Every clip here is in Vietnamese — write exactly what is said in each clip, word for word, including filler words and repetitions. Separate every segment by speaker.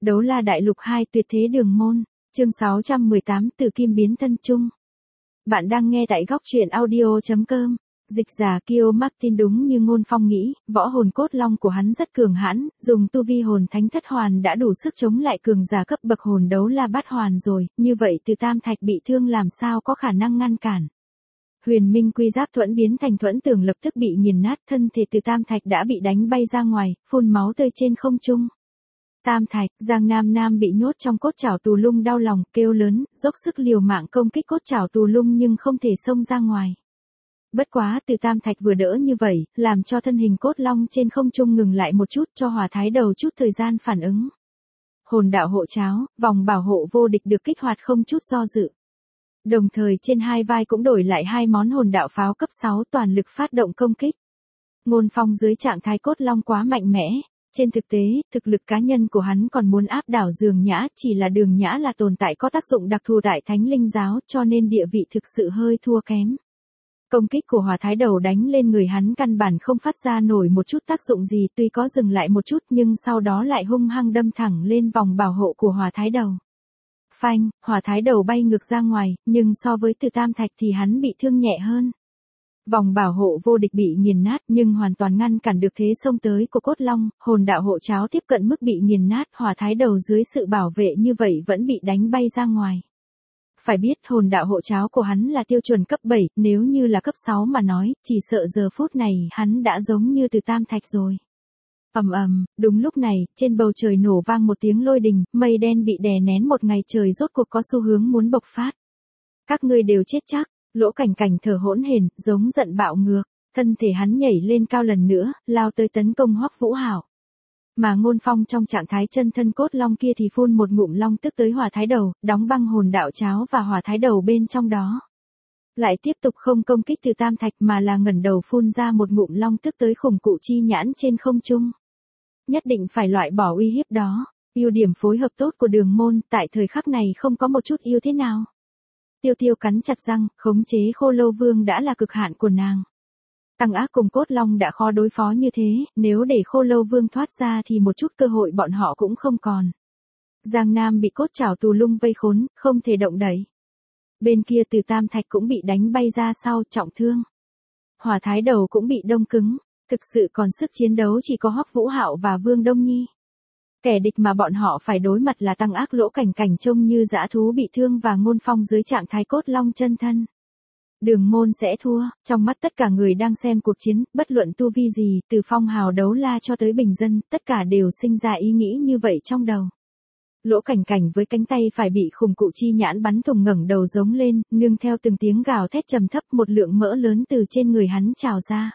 Speaker 1: Đấu La Đại Lục hai Tuyệt Thế Đường Môn, chương sáu trăm mười tám Từ Kim Biến Thân Trung. Bạn đang nghe tại góc truyện audio chấm com. Dịch giả Kyo Martin đúng như Ngôn Phong nghĩ, võ hồn cốt long của hắn rất cường hãn, dùng tu vi hồn thánh thất hoàn đã đủ sức chống lại cường giả cấp bậc hồn đấu la bát hoàn rồi, như vậy Từ Tam Thạch bị thương làm sao có khả năng ngăn cản. Huyền Minh Quy Giáp thuẫn biến thành thuẫn tường lập tức bị nghiền nát, thân thể Từ Tam Thạch đã bị đánh bay ra ngoài, phun máu tươi trên không trung. Tam Thạch, Giang Nam Nam bị nhốt trong cốt trảo tù lung đau lòng, kêu lớn, dốc sức liều mạng công kích cốt trảo tù lung nhưng không thể xông ra ngoài. Bất quá Từ Tam Thạch vừa đỡ như vậy, làm cho thân hình cốt long trên không trung ngừng lại một chút, cho Hỏa Thái Đầu chút thời gian phản ứng. Hồn đạo hộ cháo, vòng bảo hộ vô địch được kích hoạt không chút do dự. Đồng thời trên hai vai cũng đổi lại hai món hồn đạo pháo cấp sáu toàn lực phát động công kích. Ngôn Phong dưới trạng thái cốt long quá mạnh mẽ. Trên thực tế, thực lực cá nhân của hắn còn muốn áp đảo Đường Nhã, chỉ là Đường Nhã là tồn tại có tác dụng đặc thù tại Thánh Linh Giáo, cho nên địa vị thực sự hơi thua kém. Công kích của Hỏa Thái Đầu đánh lên người hắn căn bản không phát ra nổi một chút tác dụng gì, tuy có dừng lại một chút nhưng sau đó lại hung hăng đâm thẳng lên vòng bảo hộ của Hỏa Thái Đầu. Phanh, Hỏa Thái Đầu bay ngược ra ngoài, nhưng so với Từ Tam Thạch thì hắn bị thương nhẹ hơn. Vòng bảo hộ vô địch bị nghiền nát nhưng hoàn toàn ngăn cản được thế xông tới của cốt long, hồn đạo hộ cháo tiếp cận mức bị nghiền nát, Hỏa Thái Đầu dưới sự bảo vệ như vậy vẫn bị đánh bay ra ngoài. Phải biết hồn đạo hộ cháo của hắn là tiêu chuẩn cấp bảy, nếu như là cấp sáu mà nói, chỉ sợ giờ phút này hắn đã giống như Từ Tam Thạch rồi. Ầm ầm, đúng lúc này, trên bầu trời nổ vang một tiếng lôi đình, mây đen bị đè nén một ngày trời rốt cuộc có xu hướng muốn bộc phát. Các ngươi đều chết chắc. Lỗ Cảnh Cảnh thở hỗn hển, giống giận bạo ngược, thân thể hắn nhảy lên cao lần nữa, lao tới tấn công Hoắc Vũ Hạo. Mà Ngôn Phong trong trạng thái chân thân cốt long kia thì phun một ngụm long tức tới Hỏa Thái Đầu, đóng băng hồn đạo cháo và Hỏa Thái Đầu bên trong đó. Lại tiếp tục không công kích Từ Tam Thạch mà là ngẩng đầu phun ra một ngụm long tức tới khủng cụ chi nhãn trên không trung. Nhất định phải loại bỏ uy hiếp đó. Ưu điểm phối hợp tốt của Đường Môn tại thời khắc này không có một chút ưu thế nào. Tiêu Tiêu cắn chặt răng, khống chế Khô Lâu Vương đã là cực hạn của nàng. Tăng Ác cùng Cốt Long đã khó đối phó như thế, nếu để Khô Lâu Vương thoát ra thì một chút cơ hội bọn họ cũng không còn. Giang Nam bị cốt trảo tù lung vây khốn, không thể động đẩy. Bên kia Từ Tam Thạch cũng bị đánh bay ra sau, trọng thương. Hỏa Thái Đầu cũng bị đông cứng, thực sự còn sức chiến đấu chỉ có Hoắc Vũ Hạo và Vương Đông Nhi. Kẻ địch mà bọn họ phải đối mặt là Tăng Ác, Lỗ Cảnh Cảnh trông như dã thú bị thương và Ngôn Phong dưới trạng thái cốt long chân thân. Đường Môn sẽ thua, trong mắt tất cả người đang xem cuộc chiến, bất luận tu vi gì, từ phong hào đấu la cho tới bình dân, tất cả đều sinh ra ý nghĩ như vậy trong đầu. Lỗ Cảnh Cảnh với cánh tay phải bị khủng cụ chi nhãn bắn thủng ngẩng đầu giống lên, nương theo từng tiếng gào thét trầm thấp một lượng mỡ lớn từ trên người hắn trào ra.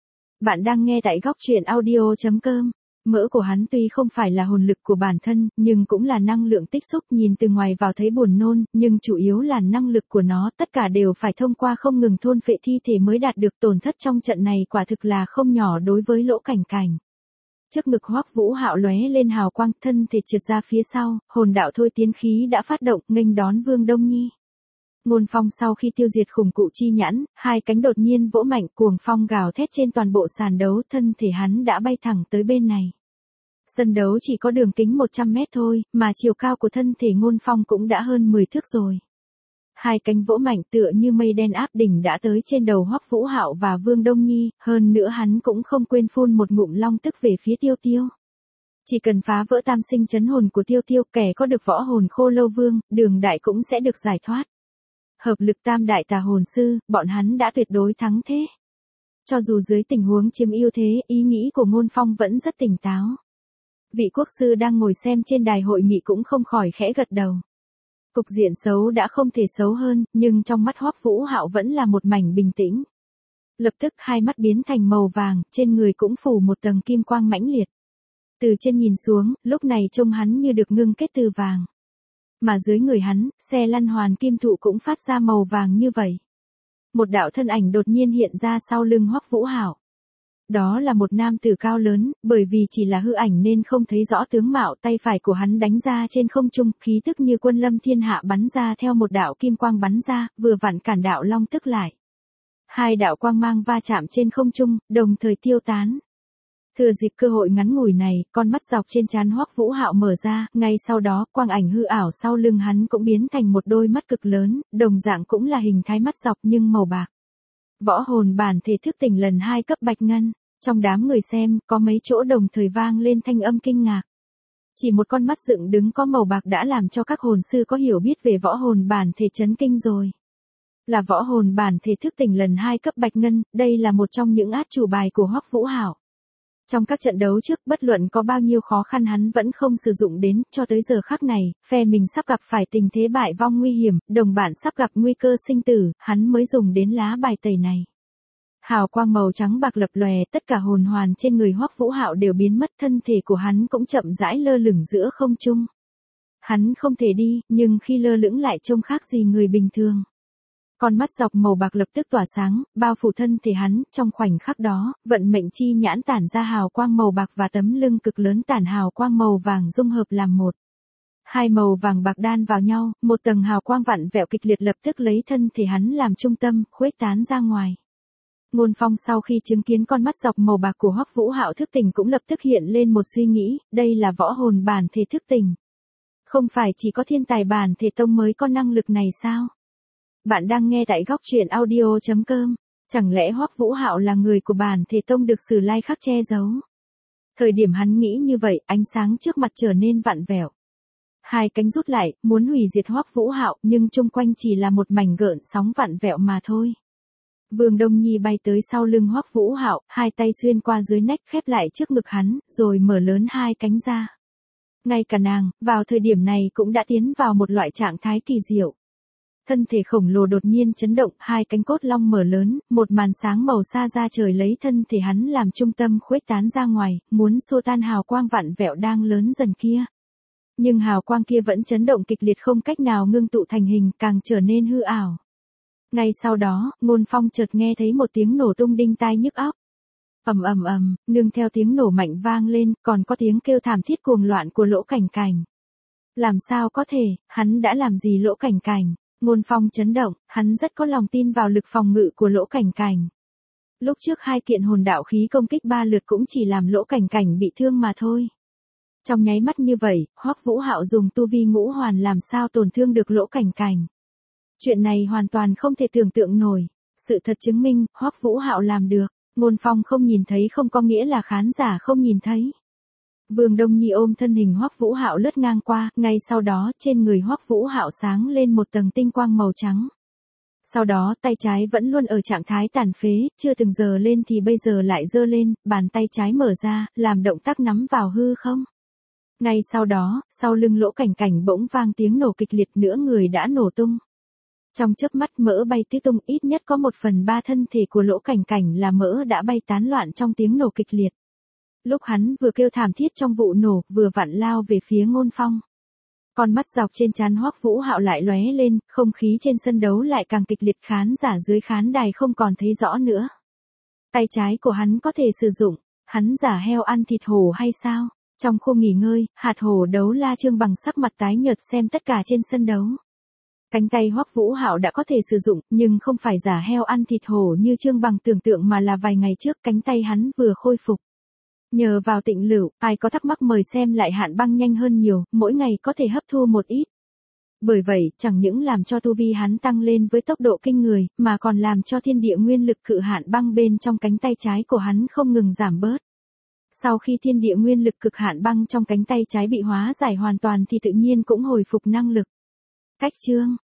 Speaker 1: Bạn đang nghe tại góc truyện audio chấm com. Mỡ của hắn tuy không phải là hồn lực của bản thân, nhưng cũng là năng lượng tích xúc, nhìn từ ngoài vào thấy buồn nôn, nhưng chủ yếu là năng lực của nó, tất cả đều phải thông qua không ngừng thôn phệ thi thể mới đạt được. Tổn thất trong trận này quả thực là không nhỏ đối với Lỗ Cảnh Cảnh. Trước ngực Hoắc Vũ Hạo lóe lên hào quang, thân thể trượt ra phía sau, hồn đạo thôi tiến khí đã phát động, nghênh đón Vương Đông Nhi. Ngôn Phong sau khi tiêu diệt khủng cụ chi nhãn, hai cánh đột nhiên vỗ mạnh, cuồng phong gào thét trên toàn bộ sàn đấu, thân thể hắn đã bay thẳng tới bên này. Sân đấu chỉ có đường kính một trăm mét thôi, mà chiều cao của thân thể Ngôn Phong cũng đã hơn mười thước rồi. Hai cánh vỗ mạnh tựa như mây đen áp đỉnh đã tới trên đầu Hoắc Vũ Hạo và Vương Đông Nhi, hơn nữa hắn cũng không quên phun một ngụm long tức về phía Tiêu Tiêu. Chỉ cần phá vỡ tam sinh chấn hồn của Tiêu Tiêu, kẻ có được võ hồn Khô Lâu Vương, Đường Đại cũng sẽ được giải thoát. Hợp lực tam đại tà hồn sư, bọn hắn đã tuyệt đối thắng thế. Cho dù dưới tình huống chiếm ưu thế, ý nghĩ của Ngôn Phong vẫn rất tỉnh táo. Vị quốc sư đang ngồi xem trên đài hội nghị cũng không khỏi khẽ gật đầu. Cục diện xấu đã không thể xấu hơn, nhưng trong mắt Hoắc Vũ Hạo vẫn là một mảnh bình tĩnh. Lập tức hai mắt biến thành màu vàng, trên người cũng phủ một tầng kim quang mãnh liệt. Từ trên nhìn xuống, lúc này trông hắn như được ngưng kết từ vàng. Mà dưới người hắn, xe lăn hoàn kim thụ cũng phát ra màu vàng như vậy. Một đạo thân ảnh đột nhiên hiện ra sau lưng Hoắc Vũ Hạo. Đó là một nam tử cao lớn, bởi vì chỉ là hư ảnh nên không thấy rõ tướng mạo, tay phải của hắn đánh ra trên không trung, khí tức như quân lâm thiên hạ bắn ra theo một đạo kim quang bắn ra, vừa vặn cản đạo long tức lại. Hai đạo quang mang va chạm trên không trung, đồng thời tiêu tán. Thừa dịp cơ hội ngắn ngủi này, con mắt dọc trên trán Hoắc Vũ Hạo mở ra, ngay sau đó, quang ảnh hư ảo sau lưng hắn cũng biến thành một đôi mắt cực lớn, đồng dạng cũng là hình thái mắt dọc nhưng màu bạc. Võ hồn bản thể thức tỉnh lần hai cấp bạch ngân, trong đám người xem, có mấy chỗ đồng thời vang lên thanh âm kinh ngạc. Chỉ một con mắt dựng đứng có màu bạc đã làm cho các hồn sư có hiểu biết về võ hồn bản thể chấn kinh rồi. Là võ hồn bản thể thức tỉnh lần hai cấp bạch ngân, đây là một trong những át chủ bài của Hoắc Vũ Hạo. Trong các trận đấu trước, bất luận có bao nhiêu khó khăn hắn vẫn không sử dụng đến, cho tới giờ khắc này, phe mình sắp gặp phải tình thế bại vong nguy hiểm, đồng bạn sắp gặp nguy cơ sinh tử, hắn mới dùng đến lá bài tẩy này. Hào quang màu trắng bạc lập lòe, tất cả hồn hoàn trên người Hoắc Vũ Hạo đều biến mất, thân thể của hắn cũng chậm rãi lơ lửng giữa không trung. Hắn không thể đi, nhưng khi lơ lửng lại trông khác gì người bình thường. Con mắt dọc màu bạc lập tức tỏa sáng, bao phủ thân thể hắn, trong khoảnh khắc đó, vận mệnh chi nhãn tản ra hào quang màu bạc và tấm lưng cực lớn tản hào quang màu vàng dung hợp làm một. Hai màu vàng bạc đan vào nhau, một tầng hào quang vặn vẹo kịch liệt lập tức lấy thân thể hắn làm trung tâm, khuếch tán ra ngoài. Ngôn Phong sau khi chứng kiến con mắt dọc màu bạc của Hoắc Vũ Hạo thức tỉnh cũng lập tức hiện lên một suy nghĩ, đây là võ hồn bản thể thức tỉnh. Không phải chỉ có thiên tài bản thể tông mới có năng lực này sao? Bạn đang nghe tại góc truyện audio chấm com, chẳng lẽ Hoắc Vũ Hạo là người của bản thể tông được Sử Lai Khắc che giấu? Thời điểm hắn nghĩ như vậy, ánh sáng trước mặt trở nên vặn vẹo. Hai cánh rút lại, muốn hủy diệt Hoắc Vũ Hạo, nhưng chung quanh chỉ là một mảnh gợn sóng vặn vẹo mà thôi. Vương Đông Nhi bay tới sau lưng Hoắc Vũ Hạo, hai tay xuyên qua dưới nách khép lại trước ngực hắn, rồi mở lớn hai cánh ra. Ngay cả nàng, vào thời điểm này cũng đã tiến vào một loại trạng thái kỳ diệu. Thân thể khổng lồ đột nhiên chấn động, hai cánh cốt long mở lớn, một màn sáng màu xa ra trời lấy thân thể hắn làm trung tâm khuếch tán ra ngoài, muốn xua tan hào quang vặn vẹo đang lớn dần kia. Nhưng hào quang kia vẫn chấn động kịch liệt không cách nào ngưng tụ thành hình, càng trở nên hư ảo. Ngay sau đó, Ngôn Phong chợt nghe thấy một tiếng nổ tung đinh tai nhức óc. Ầm ầm ầm, nương theo tiếng nổ mạnh vang lên, còn có tiếng kêu thảm thiết cuồng loạn của Lỗ Cảnh Cảnh. Làm sao có thể, hắn đã làm gì Lỗ Cảnh Cảnh? Ngôn Phong chấn động, hắn rất có lòng tin vào lực phòng ngự của Lỗ Cảnh Cảnh. Lúc trước hai kiện hồn đạo khí công kích ba lượt cũng chỉ làm Lỗ Cảnh Cảnh bị thương mà thôi. Trong nháy mắt như vậy, Hoắc Vũ Hạo dùng tu vi ngũ hoàn làm sao tổn thương được Lỗ Cảnh Cảnh. Chuyện này hoàn toàn không thể tưởng tượng nổi. Sự thật chứng minh, Hoắc Vũ Hạo làm được. Ngôn Phong không nhìn thấy không có nghĩa là khán giả không nhìn thấy. Vương Đông Nhi ôm thân hình Hoắc Vũ Hạo lướt ngang qua, ngay sau đó, trên người Hoắc Vũ Hạo sáng lên một tầng tinh quang màu trắng. Sau đó, tay trái vẫn luôn ở trạng thái tàn phế, chưa từng giơ lên thì bây giờ lại giơ lên, bàn tay trái mở ra, làm động tác nắm vào hư không. Ngay sau đó, sau lưng Lỗ Cảnh Cảnh bỗng vang tiếng nổ kịch liệt, nữa người đã nổ tung. Trong chớp mắt mỡ bay tứ tung, ít nhất có một phần ba thân thể của Lỗ Cảnh Cảnh là mỡ đã bay tán loạn trong tiếng nổ kịch liệt. Lúc hắn vừa kêu thảm thiết trong vụ nổ, vừa vặn lao về phía Ngôn Phong. Con mắt dọc trên trán Hoắc Vũ Hạo lại lóe lên, không khí trên sân đấu lại càng kịch liệt, khán giả dưới khán đài không còn thấy rõ nữa. Tay trái của hắn có thể sử dụng, hắn giả heo ăn thịt hổ hay sao? Trong khu nghỉ ngơi, hạt hổ đấu la Trương Bằng sắc mặt tái nhợt xem tất cả trên sân đấu. Cánh tay Hoắc Vũ Hạo đã có thể sử dụng, nhưng không phải giả heo ăn thịt hổ như Trương Bằng tưởng tượng mà là vài ngày trước cánh tay hắn vừa khôi phục. Nhờ vào Tịnh Lựu, ai có thắc mắc mời xem lại Hạn Băng nhanh hơn nhiều, mỗi ngày có thể hấp thu một ít. Bởi vậy, chẳng những làm cho tu vi hắn tăng lên với tốc độ kinh người, mà còn làm cho thiên địa nguyên lực cự Hạn Băng bên trong cánh tay trái của hắn không ngừng giảm bớt. Sau khi thiên địa nguyên lực cực Hạn Băng trong cánh tay trái bị hóa giải hoàn toàn thì tự nhiên cũng hồi phục năng lực. Cách chương,